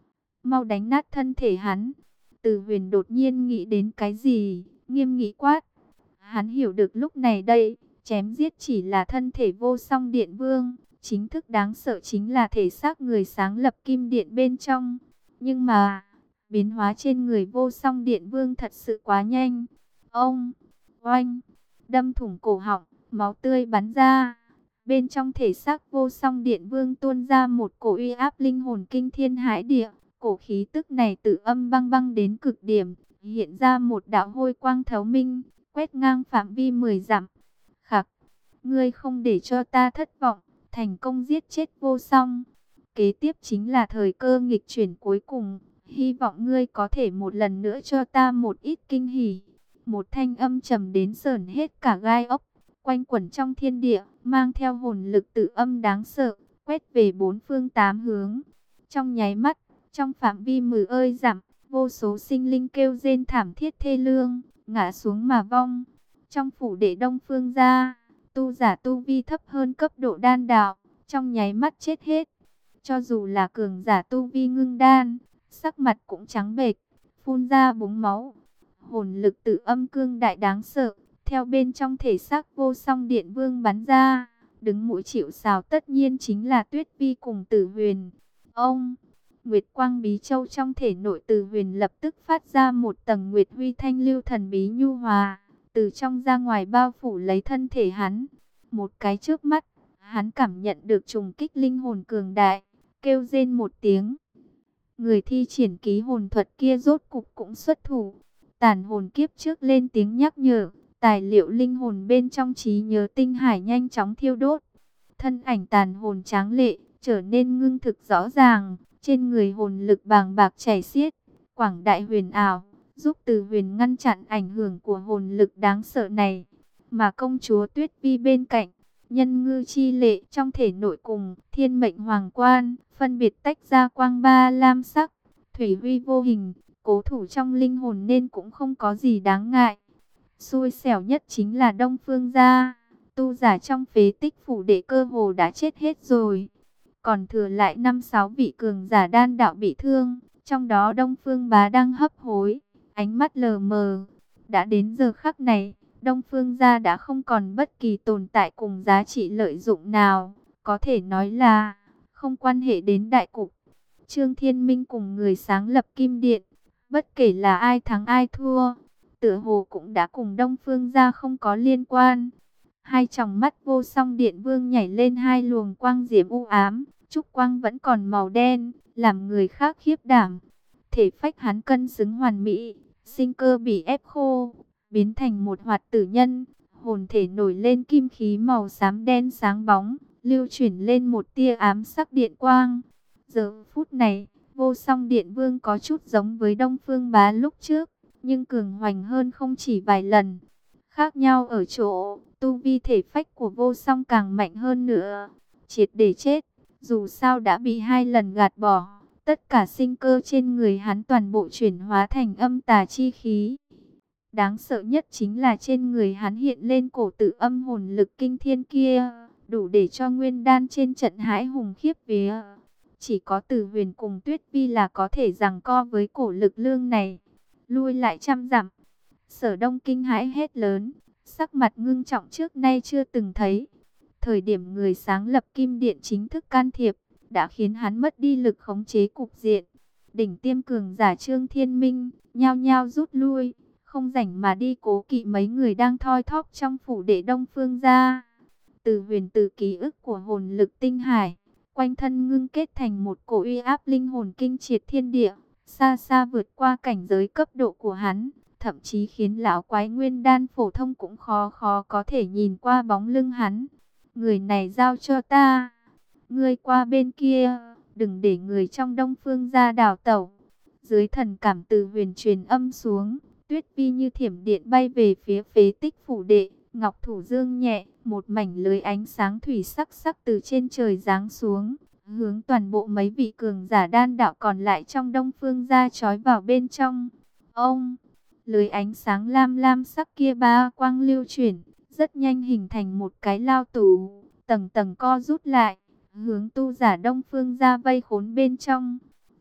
mau đánh nát thân thể hắn. Từ Huyền đột nhiên nghĩ đến cái gì, nghiêm nghị quát. Hắn hiểu được lúc này đây, chém giết chỉ là thân thể Vô Song Điện Vương, chính thức đáng sợ chính là thể xác người sáng lập Kim Điện bên trong. Nhưng mà, biến hóa trên người Vô Song Điện Vương thật sự quá nhanh. Ông, oanh, đâm thủng cổ họng, máu tươi bắn ra. Bên trong thể xác Vô Song Điện Vương tuôn ra một cổ uy áp linh hồn kinh thiên hãi địa. Cổ khí tức này tự âm băng băng đến cực điểm, hiện ra một đạo hôi quang thấu minh, quét ngang phạm vi mười dặm. Khặc, ngươi không để cho ta thất vọng, thành công giết chết Vô Song. Kế tiếp chính là thời cơ nghịch chuyển cuối cùng, hy vọng ngươi có thể một lần nữa cho ta một ít kinh hỉ. Một thanh âm trầm đến sởn hết cả gai ốc, quanh quẩn trong thiên địa, mang theo hồn lực tự âm đáng sợ, quét về bốn phương tám hướng. Trong nháy mắt, trong phạm vi mười ơi dặm, vô số sinh linh kêu rên thảm thiết thê lương, ngã xuống mà vong. Trong phủ đệ Đông Phương gia, tu giả tu vi thấp hơn cấp độ đan đạo, trong nháy mắt chết hết. Cho dù là cường giả tu vi ngưng đan, sắc mặt cũng trắng bệch, phun ra búng máu. Hồn lực tự âm cương đại đáng sợ, theo bên trong thể xác Vô Song Điện Vương bắn ra, đứng mũi chịu sào tất nhiên chính là Tuyết Vi cùng Tử Huyền. Ông, Nguyệt Quang Bí Châu trong thể nội Tử Huyền lập tức phát ra một tầng Nguyệt Huy Thanh lưu thần bí nhu hòa, từ trong ra ngoài bao phủ lấy thân thể hắn. Một cái trước mắt, hắn cảm nhận được trùng kích linh hồn cường đại, kêu rên một tiếng. Người thi triển ký hồn thuật kia rốt cục cũng xuất thủ. Tàn hồn kiếp trước lên tiếng nhắc nhở, tài liệu linh hồn bên trong trí nhớ tinh hải nhanh chóng thiêu đốt. Thân ảnh tàn hồn tráng lệ, trở nên ngưng thực rõ ràng, trên người hồn lực bàng bạc chảy xiết, quảng đại huyền ảo, giúp Từ Huyền ngăn chặn ảnh hưởng của hồn lực đáng sợ này. Mà công chúa Tuyết Vi bên cạnh, nhân ngư chi lệ trong thể nội cùng thiên mệnh hoàng quan, phân biệt tách ra quang ba lam sắc, thủy huy vô hình, cố thủ trong linh hồn nên cũng không có gì đáng ngại. Xui xẻo nhất chính là Đông Phương gia, tu giả trong phế tích phủ đệ cơ hồ đã chết hết rồi. Còn thừa lại năm sáu vị cường giả đan đạo bị thương, trong đó Đông Phương Bá đang hấp hối, ánh mắt lờ mờ. Đã đến giờ khắc này, Đông Phương gia đã không còn bất kỳ tồn tại cùng giá trị lợi dụng nào, có thể nói là không quan hệ đến đại cục. Trương Thiên Minh cùng người sáng lập Kim Điện, bất kể là ai thắng ai thua, tựa hồ cũng đã cùng Đông Phương gia không có liên quan. Hai tròng mắt Vô Song Điện Vương nhảy lên hai luồng quang diễm u ám, trúc quang vẫn còn màu đen, làm người khác khiếp đảm. Thể phách hắn cân xứng hoàn mỹ, sinh cơ bị ép khô, biến thành một hoạt tử nhân. Hồn thể nổi lên kim khí màu xám đen sáng bóng, lưu chuyển lên một tia ám sắc điện quang. Giờ phút này, Vô Song Điện Vương có chút giống với Đông Phương Bá lúc trước, nhưng cường hoành hơn không chỉ vài lần. Khác nhau ở chỗ, tu vi thể phách của Vô Song càng mạnh hơn nữa. Triệt để chết, dù sao đã bị hai lần gạt bỏ, tất cả sinh cơ trên người hắn toàn bộ chuyển hóa thành âm tà chi khí. Đáng sợ nhất chính là trên người hắn hiện lên cổ tự âm hồn lực kinh thiên kia, đủ để cho nguyên đan trên trận hãi hùng khiếp vía. Chỉ có Tử Huyền cùng Tuyết Vi là có thể giằng co với cổ lực lượng này. Lui lại trăm dặm, Sở Đông kinh hãi hét lớn, sắc mặt ngưng trọng trước nay chưa từng thấy. Thời điểm người sáng lập Kim Điện chính thức can thiệp, đã khiến hắn mất đi lực khống chế cục diện. Đỉnh tiêm cường giả Trương Thiên Minh, nhao nhao rút lui, không rảnh mà đi cố kỵ mấy người đang thoi thóp trong phủ đệ Đông Phương gia. Từ Huyền từ ký ức của hồn lực tinh hải, quanh thân ngưng kết thành một cổ uy áp linh hồn kinh triệt thiên địa, xa xa vượt qua cảnh giới cấp độ của hắn, thậm chí khiến lão quái nguyên đan phổ thông cũng khó khó có thể nhìn qua bóng lưng hắn. Người này giao cho ta, ngươi qua bên kia, đừng để người trong Đông Phương gia đào tẩu. Dưới thần cảm Từ Huyền truyền âm xuống, Tuyết Vi như thiểm điện bay về phía phế tích phủ đệ, ngọc thủ dương nhẹ, một mảnh lưới ánh sáng thủy sắc sắc từ trên trời giáng xuống, hướng toàn bộ mấy vị cường giả đan đạo còn lại trong Đông Phương gia trói vào bên trong. Ông, lưới ánh sáng lam lam sắc kia ba quang lưu chuyển, rất nhanh hình thành một cái lao tù, tầng tầng co rút lại, hướng tu giả Đông Phương gia vây khốn bên trong.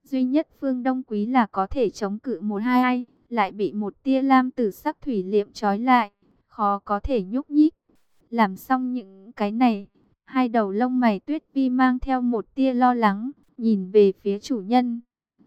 Duy nhất Phương Đông Quý là có thể chống cự một hai ai, lại bị một tia lam tử sắc thủy liệm trói lại, khó có thể nhúc nhích. Làm xong những cái này, hai đầu lông mày Tuyết Vi mang theo một tia lo lắng, nhìn về phía chủ nhân.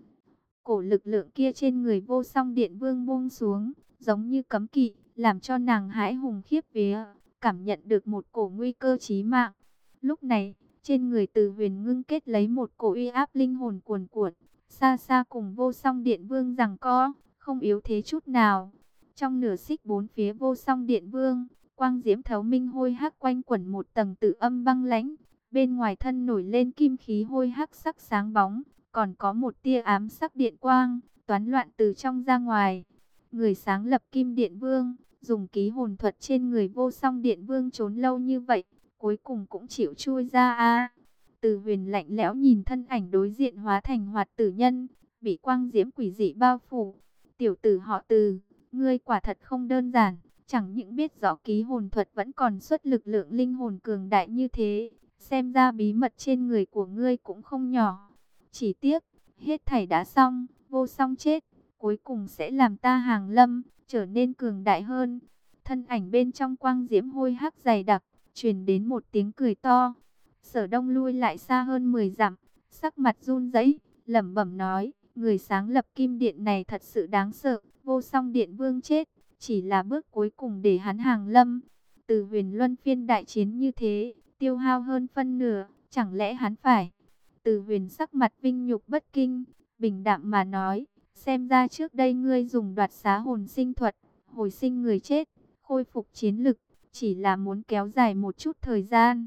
Cổ lực lượng kia trên người Vô Song Điện Vương buông xuống, giống như cấm kỵ, làm cho nàng hãi hùng khiếp vía, cảm nhận được một cổ nguy cơ chí mạng. Lúc này, trên người Từ Huyền ngưng kết lấy một cổ uy áp linh hồn cuồn cuộn, xa xa cùng Vô Song Điện Vương giằng co, không yếu thế chút nào. Trong nửa xích bốn phía Vô Song Điện Vương, quang diễm thấu minh hôi hắc quanh quẩn một tầng tự âm băng lãnh, bên ngoài thân nổi lên kim khí hôi hắc sắc sáng bóng, còn có một tia ám sắc điện quang, toán loạn từ trong ra ngoài. Người sáng lập Kim Điện Vương, dùng ký hồn thuật trên người Vô Song Điện Vương trốn lâu như vậy, cuối cùng cũng chịu chui ra a. Từ Huyền lạnh lẽo nhìn thân ảnh đối diện hóa thành hoạt tử nhân, bị quang diễm quỷ dị bao phủ. Tiểu tử họ Từ, ngươi quả thật không đơn giản, chẳng những biết rõ ký hồn thuật vẫn còn xuất lực lượng linh hồn cường đại như thế, xem ra bí mật trên người của ngươi cũng không nhỏ. Chỉ tiếc, hết thảy đã xong, Vô Song chết, cuối cùng sẽ làm ta Hàng Lâm trở nên cường đại hơn. Thân ảnh bên trong quang diễm hôi hắc dày đặc, truyền đến một tiếng cười to. Sở Đông lui lại xa hơn mười dặm, sắc mặt run rẩy, lẩm bẩm nói, người sáng lập Kim Điện này thật sự đáng sợ, Vô Song Điện Vương chết, chỉ là bước cuối cùng để hắn Hàng Lâm. Từ Huyền luân phiên đại chiến như thế, tiêu hao hơn phân nửa, chẳng lẽ hắn phải? Từ Huyền sắc mặt vinh nhục bất kinh, bình đạm mà nói, xem ra trước đây ngươi dùng đoạt xá hồn sinh thuật, hồi sinh người chết, khôi phục chiến lực, chỉ là muốn kéo dài một chút thời gian.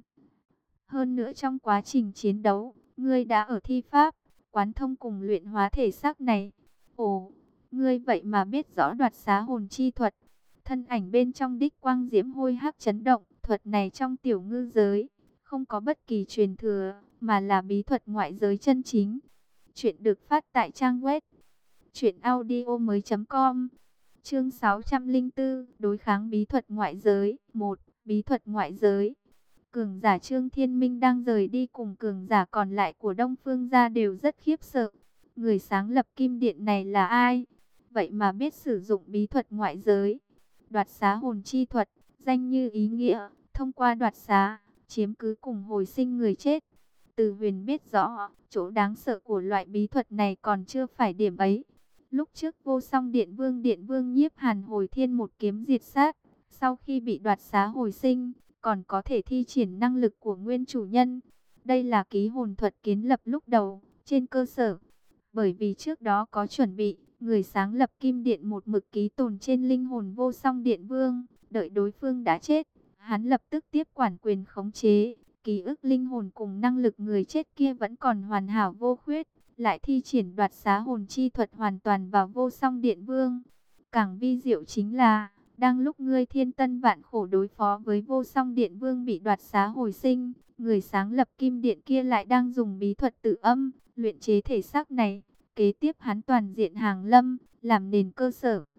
Hơn nữa trong quá trình chiến đấu, ngươi đã ở thi pháp, quán thông cùng luyện hóa thể xác này. Ồ, ngươi vậy mà biết rõ đoạt xá hồn chi thuật. Thân ảnh bên trong đích quang diễm hôi hắc chấn động, thuật này trong tiểu ngư giới, không có bất kỳ truyền thừa, mà là bí thuật ngoại giới chân chính. Chuyện được phát tại trang web truyện audio mới chấm com. Chương sáu trăm lẻ bốn, đối kháng bí thuật ngoại giới. một. Bí thuật ngoại giới. Cường giả Trương Thiên Minh đang rời đi cùng cường giả còn lại của Đông Phương gia đều rất khiếp sợ. Người sáng lập Kim Điện này là ai? Vậy mà biết sử dụng bí thuật ngoại giới. Đoạt xá hồn chi thuật, danh như ý nghĩa, thông qua đoạt xá, chiếm cứ cùng hồi sinh người chết. Từ Huyền biết rõ, chỗ đáng sợ của loại bí thuật này còn chưa phải điểm ấy. Lúc trước Vô Song Điện Vương Điện Vương Nhiếp Hàn hồi thiên một kiếm diệt sát, sau khi bị đoạt xá hồi sinh, còn có thể thi triển năng lực của nguyên chủ nhân. Đây là ký hồn thuật kiến lập lúc đầu, trên cơ sở. Bởi vì trước đó có chuẩn bị, người sáng lập Kim Điện một mực ký tồn trên linh hồn Vô Song Điện Vương, đợi đối phương đã chết, hắn lập tức tiếp quản quyền khống chế. Ký ức linh hồn cùng năng lực người chết kia vẫn còn hoàn hảo vô khuyết, lại thi triển đoạt xá hồn chi thuật hoàn toàn vào Vô Song Điện Vương. Càng vi diệu chính là, đang lúc ngươi thiên tân vạn khổ đối phó với Vô Song Điện Vương bị đoạt xá hồi sinh, người sáng lập Kim Điện kia lại đang dùng bí thuật tự âm, luyện chế thể xác này. Kế tiếp hắn toàn diện Hàng Lâm, làm nền cơ sở,